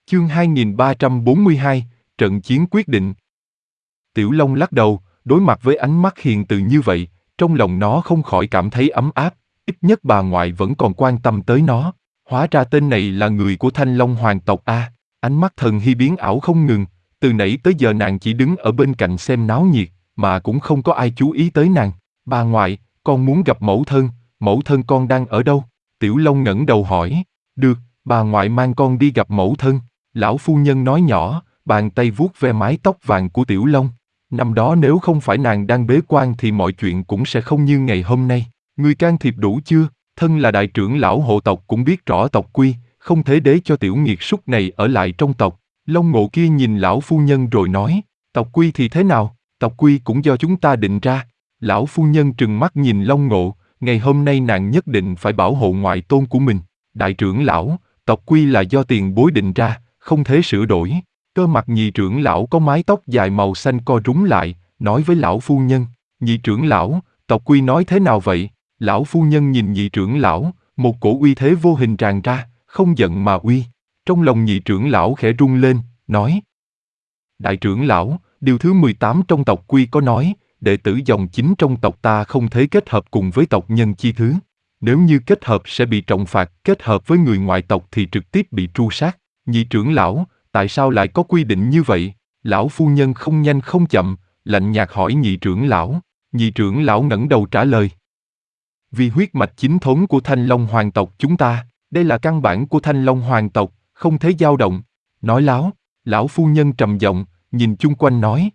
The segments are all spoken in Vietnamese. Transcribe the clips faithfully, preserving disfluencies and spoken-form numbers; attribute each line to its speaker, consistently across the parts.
Speaker 1: Chương hai nghìn ba trăm bốn mươi hai, trận chiến quyết định. Tiểu Long lắc đầu, đối mặt với ánh mắt hiền từ như vậy, trong lòng nó không khỏi cảm thấy ấm áp, ít nhất bà ngoại vẫn còn quan tâm tới nó. Hóa ra tên này là người của Thanh Long hoàng tộc a. Ánh mắt Thần Hy biến ảo không ngừng, từ nãy tới giờ nàng chỉ đứng ở bên cạnh xem náo nhiệt, mà cũng không có ai chú ý tới nàng. Bà ngoại, con muốn gặp mẫu thân, mẫu thân con đang ở đâu? Tiểu Long ngẩng đầu hỏi. Được, bà ngoại mang con đi gặp mẫu thân. Lão phu nhân nói nhỏ, bàn tay vuốt ve mái tóc vàng của Tiểu Long. Năm đó nếu không phải nàng đang bế quan thì mọi chuyện cũng sẽ không như ngày hôm nay. Ngươi can thiệp đủ chưa? Thân là đại trưởng lão hộ tộc cũng biết rõ tộc quy, không thể để cho tiểu nghiệt súc này ở lại trong tộc. Long Ngộ kia nhìn lão phu nhân rồi nói, tộc quy thì thế nào? Tộc quy cũng do chúng ta định ra. Lão phu nhân trừng mắt nhìn Long Ngộ, ngày hôm nay nàng nhất định phải bảo hộ ngoại tôn của mình. Đại trưởng lão, tộc quy là do tiền bối định ra, không thể sửa đổi. Cơ mặt nhị trưởng lão có mái tóc dài màu xanh co rúm lại, nói với lão phu nhân, nhị trưởng lão, tộc quy nói thế nào vậy? Lão phu nhân nhìn nhị trưởng lão, một cổ uy thế vô hình tràn ra, không giận mà uy. Trong lòng nhị trưởng lão khẽ rung lên, nói. Đại trưởng lão, điều thứ mười tám trong tộc quy có nói, đệ tử dòng chính trong tộc ta không thể kết hợp cùng với tộc nhân chi thứ. Nếu như kết hợp sẽ bị trọng phạt, kết hợp với người ngoại tộc thì trực tiếp bị tru sát. Nhị trưởng lão, tại sao lại có quy định như vậy? Lão phu nhân không nhanh không chậm, lạnh nhạt hỏi nhị trưởng lão. Nhị trưởng lão ngẩng đầu trả lời. Vì huyết mạch chính thống của Thanh Long hoàng tộc chúng ta, đây là căn bản của Thanh Long hoàng tộc, không thể dao động. Nói láo, lão phu nhân trầm giọng, nhìn chung quanh nói.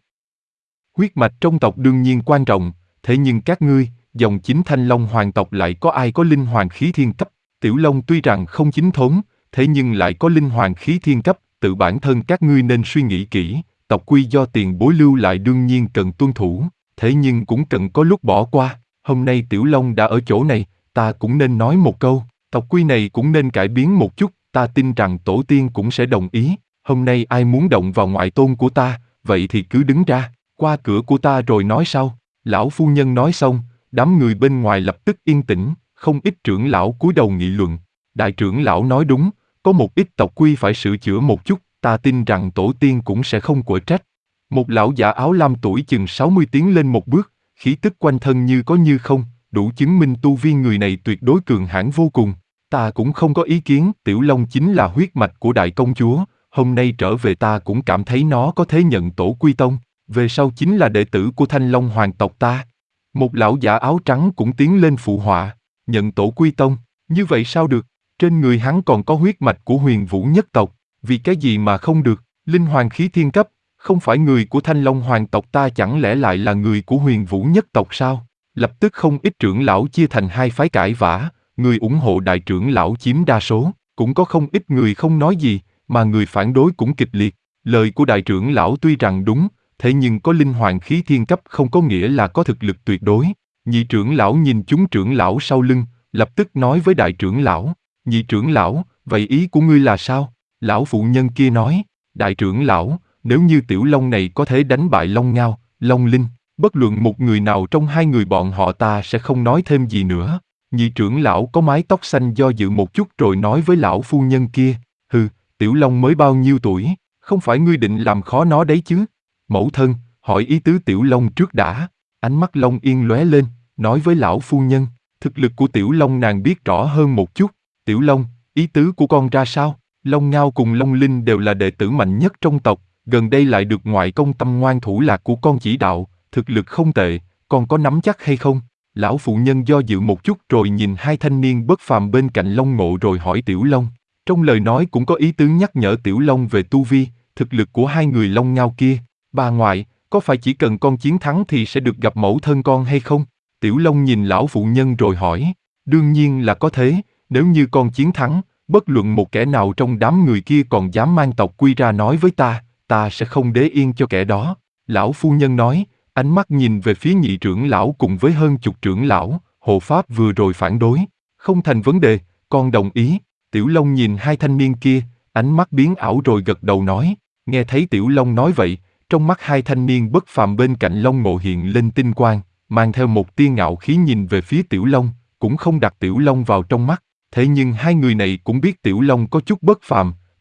Speaker 1: Huyết mạch trong tộc đương nhiên quan trọng, thế nhưng các ngươi, dòng chính Thanh Long hoàng tộc lại có ai có linh hoàng khí thiên cấp? Tiểu Long tuy rằng không chính thống, thế nhưng lại có linh hoàng khí thiên cấp, tự bản thân các ngươi nên suy nghĩ kỹ, tộc quy do tiền bối lưu lại đương nhiên cần tuân thủ, thế nhưng cũng cần có lúc bỏ qua. Hôm nay Tiểu Long đã ở chỗ này, ta cũng nên nói một câu, tộc quy này cũng nên cải biến một chút, ta tin rằng tổ tiên cũng sẽ đồng ý. Hôm nay ai muốn động vào ngoại tôn của ta, vậy thì cứ đứng ra, qua cửa của ta rồi nói sau. Lão phu nhân nói xong, đám người bên ngoài lập tức yên tĩnh, không ít trưởng lão cúi đầu nghị luận. Đại trưởng lão nói đúng, có một ít tộc quy phải sửa chữa một chút, ta tin rằng tổ tiên cũng sẽ không quở trách. Một lão giả áo lam tuổi chừng sáu mươi tiến lên một bước, khí tức quanh thân như có như không, đủ chứng minh tu vi người này tuyệt đối cường hãn vô cùng. Ta cũng không có ý kiến, Tiểu Long chính là huyết mạch của đại công chúa, hôm nay trở về ta cũng cảm thấy nó có thể nhận tổ quy tông, về sau chính là đệ tử của Thanh Long hoàng tộc ta. Một lão giả áo trắng cũng tiến lên phụ họa, nhận tổ quy tông, như vậy sao được? Trên người hắn còn có huyết mạch của Huyền Vũ nhất tộc, vì cái gì mà không được? Linh hoàng khí thiên cấp, không phải người của Thanh Long hoàng tộc ta chẳng lẽ lại là người của Huyền Vũ nhất tộc sao? Lập tức không ít trưởng lão chia thành hai phái cãi vã, người ủng hộ đại trưởng lão chiếm đa số, cũng có không ít người không nói gì, mà người phản đối cũng kịch liệt. Lời của đại trưởng lão tuy rằng đúng, thế nhưng có linh hoàng khí thiên cấp không có nghĩa là có thực lực tuyệt đối. Nhị trưởng lão nhìn chúng trưởng lão sau lưng, lập tức nói với đại trưởng lão. Nhị trưởng lão, vậy ý của ngươi là sao? Lão phụ nhân kia nói, đại trưởng lão, nếu như Tiểu Long này có thể đánh bại Long Ngao, Long Linh, bất luận một người nào trong hai người bọn họ ta sẽ không nói thêm gì nữa. Nhị trưởng lão có mái tóc xanh do dự một chút rồi nói với lão phu nhân kia, hừ, Tiểu Long mới bao nhiêu tuổi, không phải ngươi định làm khó nó đấy chứ? Mẫu thân, hỏi ý tứ Tiểu Long trước đã. Ánh mắt Long Yên lóe lên, nói với lão phu nhân, thực lực của Tiểu Long nàng biết rõ hơn một chút. Tiểu Long, ý tứ của con ra sao? Long Ngao cùng Long Linh đều là đệ tử mạnh nhất trong tộc, gần đây lại được ngoại công tâm ngoan thủ lạc của con chỉ đạo, thực lực không tệ, con có nắm chắc hay không? Lão phụ nhân do dự một chút rồi nhìn hai thanh niên bất phàm bên cạnh Long Ngộ rồi hỏi Tiểu Long. Trong lời nói cũng có ý tứ nhắc nhở Tiểu Long về tu vi, thực lực của hai người Long Ngao kia. Bà ngoại, có phải chỉ cần con chiến thắng thì sẽ được gặp mẫu thân con hay không? Tiểu Long nhìn lão phụ nhân rồi hỏi. Đương nhiên là có thế, nếu như con chiến thắng, bất luận một kẻ nào trong đám người kia còn dám mang tộc quy ra nói với ta, ta sẽ không để yên cho kẻ đó. Lão phu nhân nói, ánh mắt nhìn về phía nhị trưởng lão cùng với hơn chục trưởng lão, hộ pháp vừa rồi phản đối. Không thành vấn đề, con đồng ý. Tiểu Long nhìn hai thanh niên kia, ánh mắt biến ảo rồi gật đầu nói. Nghe thấy Tiểu Long nói vậy, trong mắt hai thanh niên bất phàm bên cạnh Long Ngộ hiện lên tinh quang, mang theo một tia ngạo khí nhìn về phía Tiểu Long, cũng không đặt Tiểu Long vào trong mắt. Thế nhưng hai người này cũng biết Tiểu Long có chút bất phàm,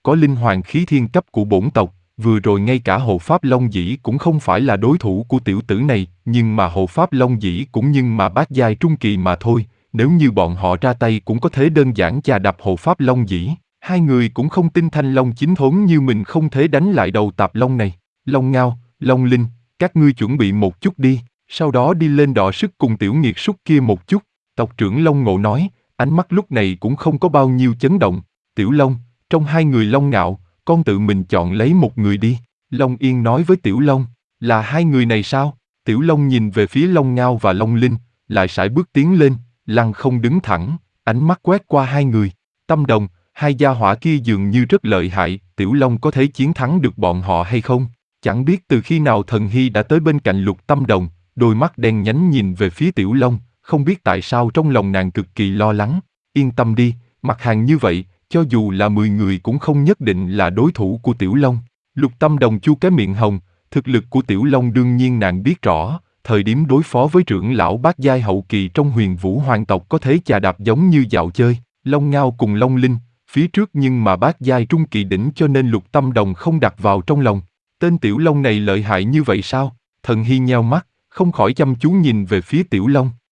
Speaker 1: có linh hoàng khí thiên cấp của bổn tộc, vừa rồi ngay cả hộ pháp Long Dĩ cũng không phải là đối thủ của tiểu tử này, nhưng mà hộ pháp Long Dĩ cũng nhưng mà bát giai trung kỳ mà thôi, nếu như bọn họ ra tay cũng có thể đơn giản chà đập hộ pháp Long Dĩ. Hai người cũng không tin Thanh Long chính thốn như mình không thể đánh lại đầu tạp long này. Long Ngao, Long Linh, các ngươi chuẩn bị một chút đi, sau đó đi lên đọ sức cùng tiểu nghiệt súc kia một chút. Tộc trưởng Long Ngộ nói, ánh mắt lúc này cũng không có bao nhiêu chấn động. Tiểu Long, trong hai người Long Ngạo, con tự mình chọn lấy một người đi. Long Yên nói với Tiểu Long, là hai người này sao? Tiểu Long nhìn về phía Long Ngao và Long Linh, lại sải bước tiến lên, lăng không đứng thẳng, ánh mắt quét qua hai người. Tâm Đồng, hai gia hỏa kia dường như rất lợi hại, Tiểu Long có thể chiến thắng được bọn họ hay không? Chẳng biết từ khi nào Thần Hy đã tới bên cạnh Lục Tâm Đồng, đôi mắt đen nhánh nhìn về phía Tiểu Long, không biết tại sao trong lòng nàng cực kỳ lo lắng. Yên tâm đi, mặt hàng như vậy, cho dù là mười người cũng không nhất định là đối thủ của Tiểu Long. Lục Tâm Đồng chu cái miệng hồng, thực lực của Tiểu Long đương nhiên nàng biết rõ, thời điểm đối phó với trưởng lão bát giai hậu kỳ trong Huyền Vũ hoàng tộc có thể chà đạp giống như dạo chơi. Long Ngao cùng Long Linh, phía trước nhưng mà bát giai trung kỳ đỉnh cho nên Lục Tâm Đồng không đặt vào trong lòng. Tên Tiểu Long này lợi hại như vậy sao? Thần Hy nheo mắt, không khỏi chăm chú nhìn về phía Tiểu Long.